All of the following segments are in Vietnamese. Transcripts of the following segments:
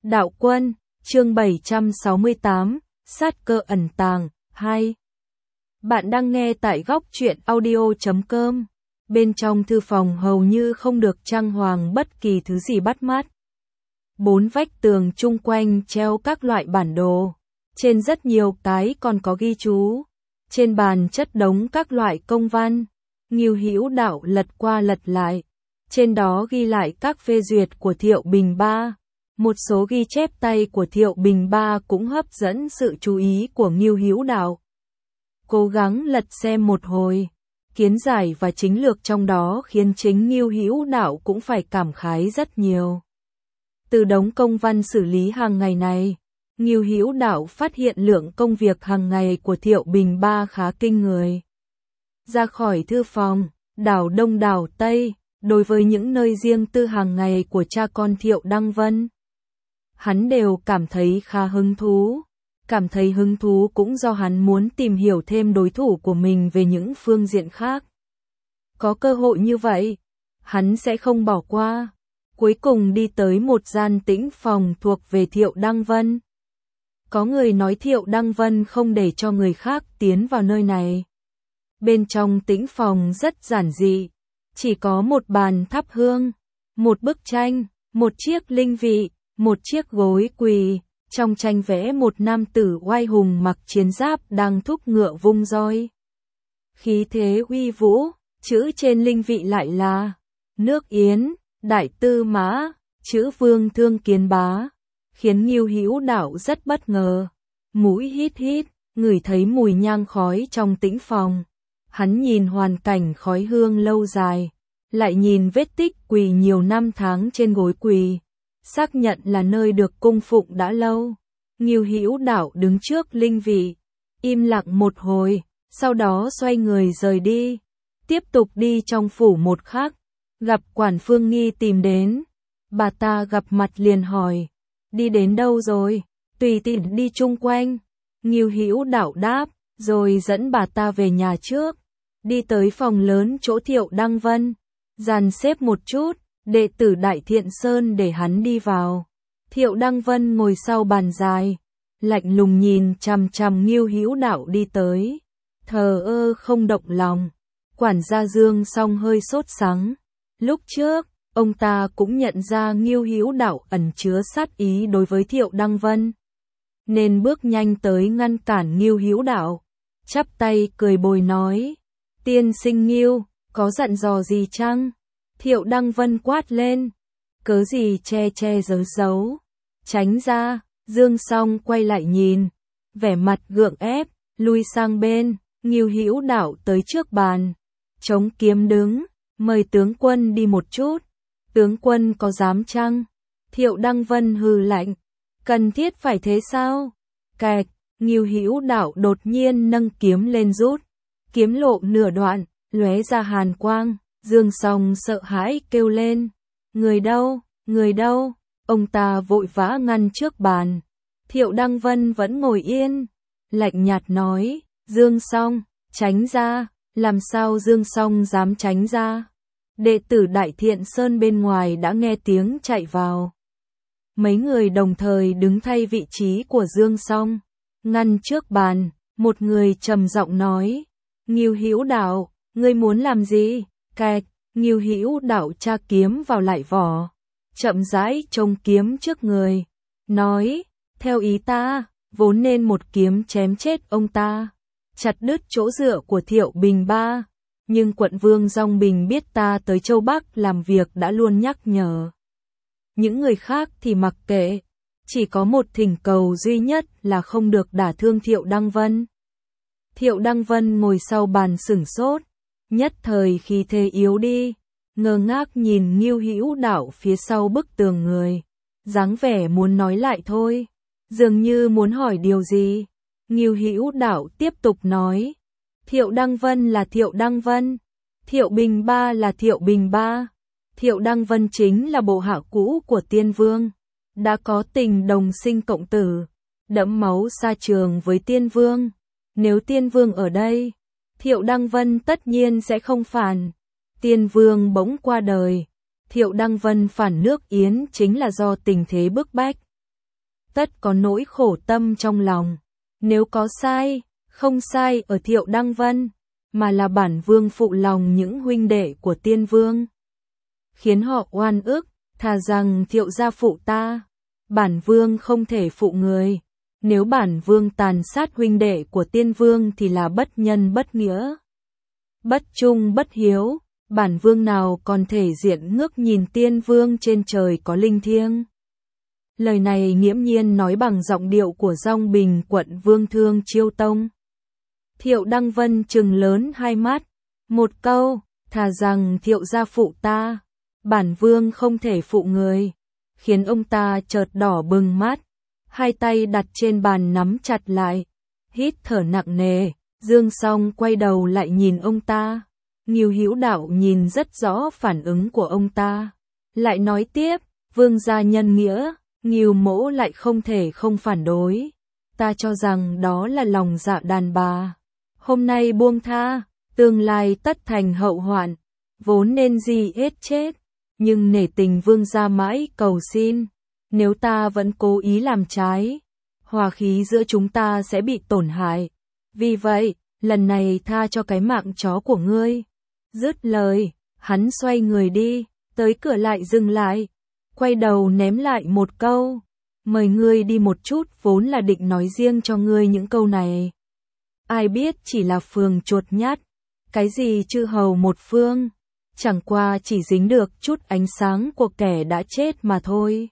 Đạo Quân, chương 768, sát cơ ẩn tàng, 2. Bạn đang nghe tại góc truyện audio.com. Bên trong thư phòng hầu như không được trang hoàng bất kỳ thứ gì bắt mắt. Bốn vách tường chung quanh treo các loại bản đồ. Trên rất nhiều cái còn có ghi chú. Trên bàn chất đống các loại công văn. Ngưu Hữu Đạo lật qua lật lại. Trên đó ghi lại các phê duyệt của Thiệu Bình Ba. Một số ghi chép tay của Thiệu Bình Ba cũng hấp dẫn sự chú ý của Ngưu Hữu Đạo. Cố gắng lật xem một hồi, kiến giải và chính lược trong đó khiến chính Ngưu Hữu Đạo cũng phải cảm khái rất nhiều. Từ đống công văn xử lý hàng ngày này, Ngưu Hữu Đạo phát hiện lượng công việc hàng ngày của Thiệu Bình Ba khá kinh người. Ra khỏi thư phòng, đảo Đông đảo Tây, đối với những nơi riêng tư hàng ngày của cha con Thiệu Đăng Vân, hắn đều cảm thấy khá hứng thú. Cảm thấy hứng thú cũng do hắn muốn tìm hiểu thêm đối thủ của mình về những phương diện khác. Có cơ hội như vậy, hắn sẽ không bỏ qua. Cuối cùng đi tới một gian tĩnh phòng thuộc về Thiệu Đăng Vân. Có người nói Thiệu Đăng Vân không để cho người khác tiến vào nơi này. Bên trong tĩnh phòng rất giản dị, chỉ có một bàn thắp hương, một bức tranh, một chiếc linh vị, một chiếc gối quỳ. Trong tranh vẽ một nam tử oai hùng mặc chiến giáp đang thúc ngựa vung roi. Khí thế uy vũ, chữ trên linh vị lại là nước Yến, Đại Tư Mã, chữ Vương Thương Kiến Bá, khiến Ngưu Hữu Đạo rất bất ngờ. Mũi hít hít, ngửi thấy mùi nhang khói trong tĩnh phòng. Hắn nhìn hoàn cảnh khói hương lâu dài, lại nhìn vết tích quỳ nhiều năm tháng trên gối quỳ. Xác nhận là nơi được cung phụng đã lâu. Ngưu Hữu Đạo đứng trước linh vị, im lặng một hồi, sau đó xoay người rời đi. Tiếp tục đi trong phủ một khắc, gặp Quản Phương Nghi tìm đến. Bà ta gặp mặt liền hỏi, đi đến đâu rồi? Tùy tiện đi chung quanh. Ngưu Hữu Đạo đáp, rồi dẫn bà ta về nhà trước. Đi tới phòng lớn chỗ Thiệu Đăng Vân, dàn xếp một chút. Đệ tử Đại Thiện Sơn để hắn đi vào. Thiệu Đăng Vân ngồi sau bàn dài, lạnh lùng nhìn chằm chằm Ngưu Hữu Đạo đi tới, thờ ơ không động lòng. Quản gia Dương Song hơi sốt sắng. Lúc trước, ông ta cũng nhận ra Ngưu Hữu Đạo ẩn chứa sát ý đối với Thiệu Đăng Vân, nên bước nhanh tới ngăn cản Ngưu Hữu Đạo, chắp tay cười bồi nói: "Tiên sinh Ngưu, có dặn dò gì chăng?" Thiệu Đăng Vân quát lên, cớ gì che che giấu giấu, tránh ra. Dương Song quay lại nhìn, vẻ mặt gượng ép, lui sang bên. Ngưu Hữu Đạo tới trước bàn, chống kiếm đứng, mời tướng quân đi một chút. Tướng quân có dám chăng? Thiệu Đăng Vân hừ lạnh, cần thiết phải thế sao? Kẹt, Ngưu Hữu Đạo đột nhiên nâng kiếm lên rút, kiếm lộ nửa đoạn, lóe ra hàn quang. Dương Song sợ hãi kêu lên, người đâu, người đâu? Ông ta vội vã ngăn trước bàn. Thiệu Đăng Vân vẫn ngồi yên, lạnh nhạt nói, Dương Song, tránh ra. Làm sao Dương Song dám tránh ra? Đệ tử Đại Thiện Sơn bên ngoài đã nghe tiếng chạy vào. Mấy người đồng thời đứng thay vị trí của Dương Song, ngăn trước bàn. Một người trầm giọng nói, Ngưu Hữu Đạo, ngươi muốn làm gì? Kẹt, Ngưu Hữu Đạo tra kiếm vào lại vỏ, chậm rãi trông kiếm trước người, nói, theo ý ta, vốn nên một kiếm chém chết ông ta, chặt đứt chỗ dựa của Thiệu Bình Ba, nhưng quận vương Dong Bình biết ta tới Châu Bắc làm việc đã luôn nhắc nhở. Những người khác thì mặc kệ, chỉ có một thỉnh cầu duy nhất là không được đả thương Thiệu Đăng Vân. Thiệu Đăng Vân ngồi sau bàn sửng sốt, nhất thời khí thế yếu đi, ngơ ngác nhìn Ngưu Hữu Đạo phía sau bức tường người, dáng vẻ muốn nói lại thôi, dường như muốn hỏi điều gì. Ngưu Hữu Đạo tiếp tục nói, Thiệu Đăng Vân là Thiệu Đăng Vân, Thiệu Bình Ba là Thiệu Bình Ba, Thiệu Đăng Vân chính là bộ hạ cũ của Tiên Vương, đã có tình đồng sinh cộng tử, đẫm máu xa trường với Tiên Vương. Nếu Tiên Vương ở đây, Thiệu Đăng Vân tất nhiên sẽ không phản. Tiên Vương bỗng qua đời, Thiệu Đăng Vân phản nước Yến chính là do tình thế bức bách. tất có nỗi khổ tâm trong lòng. Nếu có sai, không sai ở Thiệu Đăng Vân, mà là bản vương phụ lòng những huynh đệ của tiên vương, khiến họ oan ức, thà rằng Thiệu gia phụ ta, bản vương không thể phụ người. Nếu bản vương tàn sát huynh đệ của tiên vương thì là bất nhân bất nghĩa, bất trung bất hiếu, bản vương nào còn thể diện ngước nhìn tiên vương trên trời có linh thiêng. Lời này nghiễm nhiên nói bằng giọng điệu của Dong Bình quận Vương Thương Chiêu Tông. Thiệu Đăng Vân trừng lớn hai mắt, một câu, thà rằng Thiệu gia phụ ta, bản vương không thể phụ người, khiến ông ta chợt đỏ bừng mắt, hai tay đặt trên bàn nắm chặt lại, hít thở nặng nề. Dương Song quay đầu lại nhìn ông ta, Ngưu Hữu Đạo nhìn rất rõ phản ứng của ông ta, lại nói tiếp, vương gia nhân nghĩa, Ngưu mỗ lại không thể không phản đối, ta cho rằng đó là lòng dạ đàn bà, hôm nay buông tha, tương lai tất thành hậu hoạn, vốn nên gì hết chết, nhưng nể tình vương gia mãi cầu xin, nếu ta vẫn cố ý làm trái, hòa khí giữa chúng ta sẽ bị tổn hại. Vì vậy, lần này tha cho cái mạng chó của ngươi. Dứt lời, hắn xoay người đi, tới cửa lại dừng lại, quay đầu ném lại một câu, mời ngươi đi một chút, vốn là định nói riêng cho ngươi những câu này. Ai biết chỉ là phường chuột nhắt, cái gì chư hầu một phương, chẳng qua chỉ dính được chút ánh sáng của kẻ đã chết mà thôi.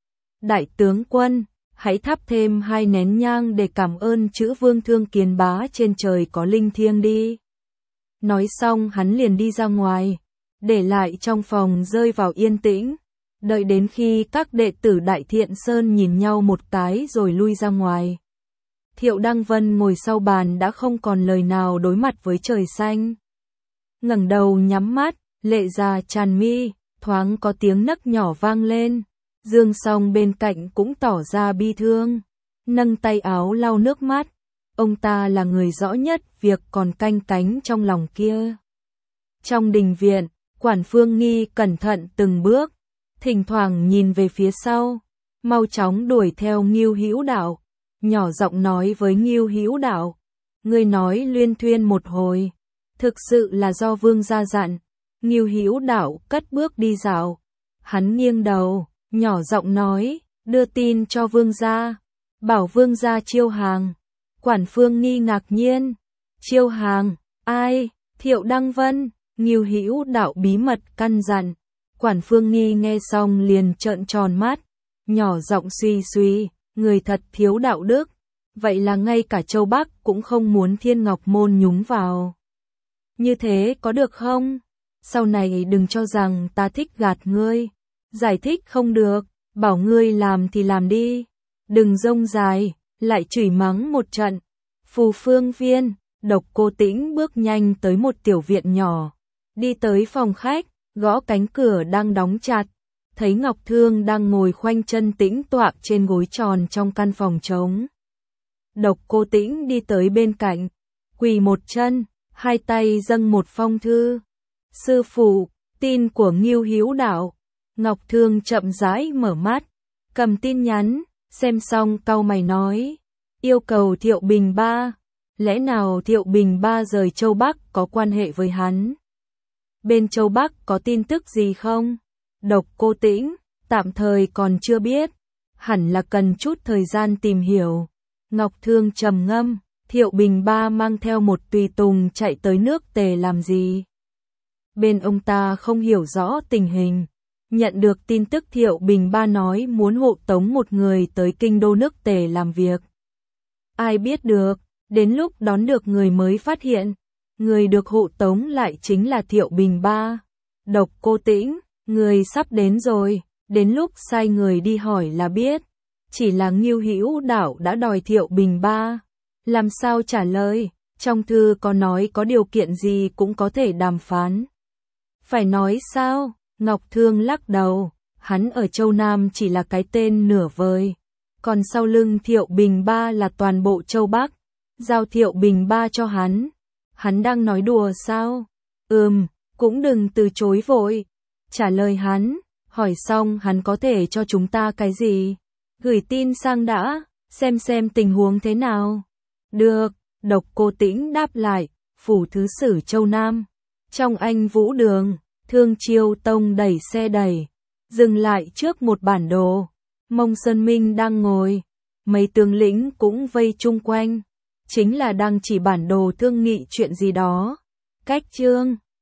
Đại tướng quân, hãy thắp thêm 2 nén nhang để cảm ơn chữ Vương Thương Kiền bá trên trời có linh thiêng đi. Nói xong hắn liền đi ra ngoài, để lại trong phòng rơi vào yên tĩnh, đợi đến khi các đệ tử Đại Thiện Sơn nhìn nhau một cái rồi lui ra ngoài. Thiệu Đăng Vân ngồi sau bàn đã không còn lời nào đối mặt với trời xanh. Ngẩng đầu nhắm mắt, lệ ra tràn mi, thoáng có tiếng nấc nhỏ vang lên. Dương Song bên cạnh cũng tỏ ra bi thương, nâng tay áo lau nước mắt. Ông ta là người rõ nhất việc còn canh cánh trong lòng kia. Trong đình viện, Quản Phương Nghi cẩn thận từng bước, thỉnh thoảng nhìn về phía sau, mau chóng đuổi theo Ngưu Hữu Đạo, nhỏ giọng nói với Ngưu Hữu Đạo, ngươi nói luyên thuyên một hồi, thực sự là do vương gia dặn. Ngưu Hữu Đạo cất bước đi dạo, hắn nghiêng đầu, nhỏ giọng nói, đưa tin cho vương gia, bảo vương gia chiêu hàng. Quản Phương Nghi ngạc nhiên, chiêu hàng, ai? Thiệu Đăng Vân. Ngưu Hữu Đạo bí mật căn dặn. Quản Phương Nghi nghe xong liền trợn tròn mắt, nhỏ giọng suy suy, người thật thiếu đạo đức, vậy là ngay cả Châu Bắc cũng không muốn Thiên Ngọc Môn nhúng vào. Như thế có được không? Sau này đừng cho rằng ta thích gạt ngươi, giải thích không được, bảo ngươi làm thì làm đi, đừng rông dài, lại chửi mắng một trận. Phù Phương Viên, Độc Cô Tĩnh bước nhanh tới một tiểu viện nhỏ, đi tới phòng khách, gõ cánh cửa đang đóng chặt, thấy Ngọc Thương đang ngồi khoanh chân tĩnh tọa trên gối tròn trong căn phòng trống. Độc Cô Tĩnh đi tới bên cạnh, quỳ một chân, hai tay dâng một phong thư. Sư phụ, tin của Ngưu Hữu Đạo. Ngọc Thương chậm rãi mở mắt, cầm tin nhắn, xem xong cau mày nói, yêu cầu Thiệu Bình Ba. Lẽ nào Thiệu Bình Ba rời Châu Bắc có quan hệ với hắn? Bên Châu Bắc có tin tức gì không? Độc Cô Tĩnh, tạm thời còn chưa biết, hẳn là cần chút thời gian tìm hiểu. Ngọc Thương trầm ngâm, Thiệu Bình Ba mang theo một tùy tùng chạy tới nước Tề làm gì? Bên ông ta không hiểu rõ tình hình, nhận được tin tức Thiệu Bình Ba nói muốn hộ tống một người tới kinh đô nước Tề làm việc. Ai biết được, đến lúc đón được người mới phát hiện, người được hộ tống lại chính là Thiệu Bình Ba. Độc Cô Tĩnh, người sắp đến rồi, đến lúc sai người đi hỏi là biết. Chỉ là Ngưu Hữu Đạo đã đòi Thiệu Bình Ba, làm sao trả lời, trong thư có nói có điều kiện gì cũng có thể đàm phán. Phải nói sao? Ngọc Thương lắc đầu, hắn ở Châu Nam chỉ là cái tên nửa vời, còn sau lưng Thiệu Bình Ba là toàn bộ Châu Bắc, giao Thiệu Bình Ba cho hắn đang nói đùa sao? Cũng đừng từ chối vội, trả lời hắn, hỏi xong hắn có thể cho chúng ta cái gì? Gửi tin sang đã, xem tình huống thế nào. Được, Độc Cô Tĩnh đáp lại, phủ thứ sử Châu Nam. Trong Anh Vũ Đường, Thương Chiêu Tông đẩy xe đẩy, dừng lại trước một bản đồ. Mông Sơn Minh đang ngồi, mấy tướng lĩnh cũng vây chung quanh, chính là đang chỉ bản đồ thương nghị chuyện gì đó. Cách chương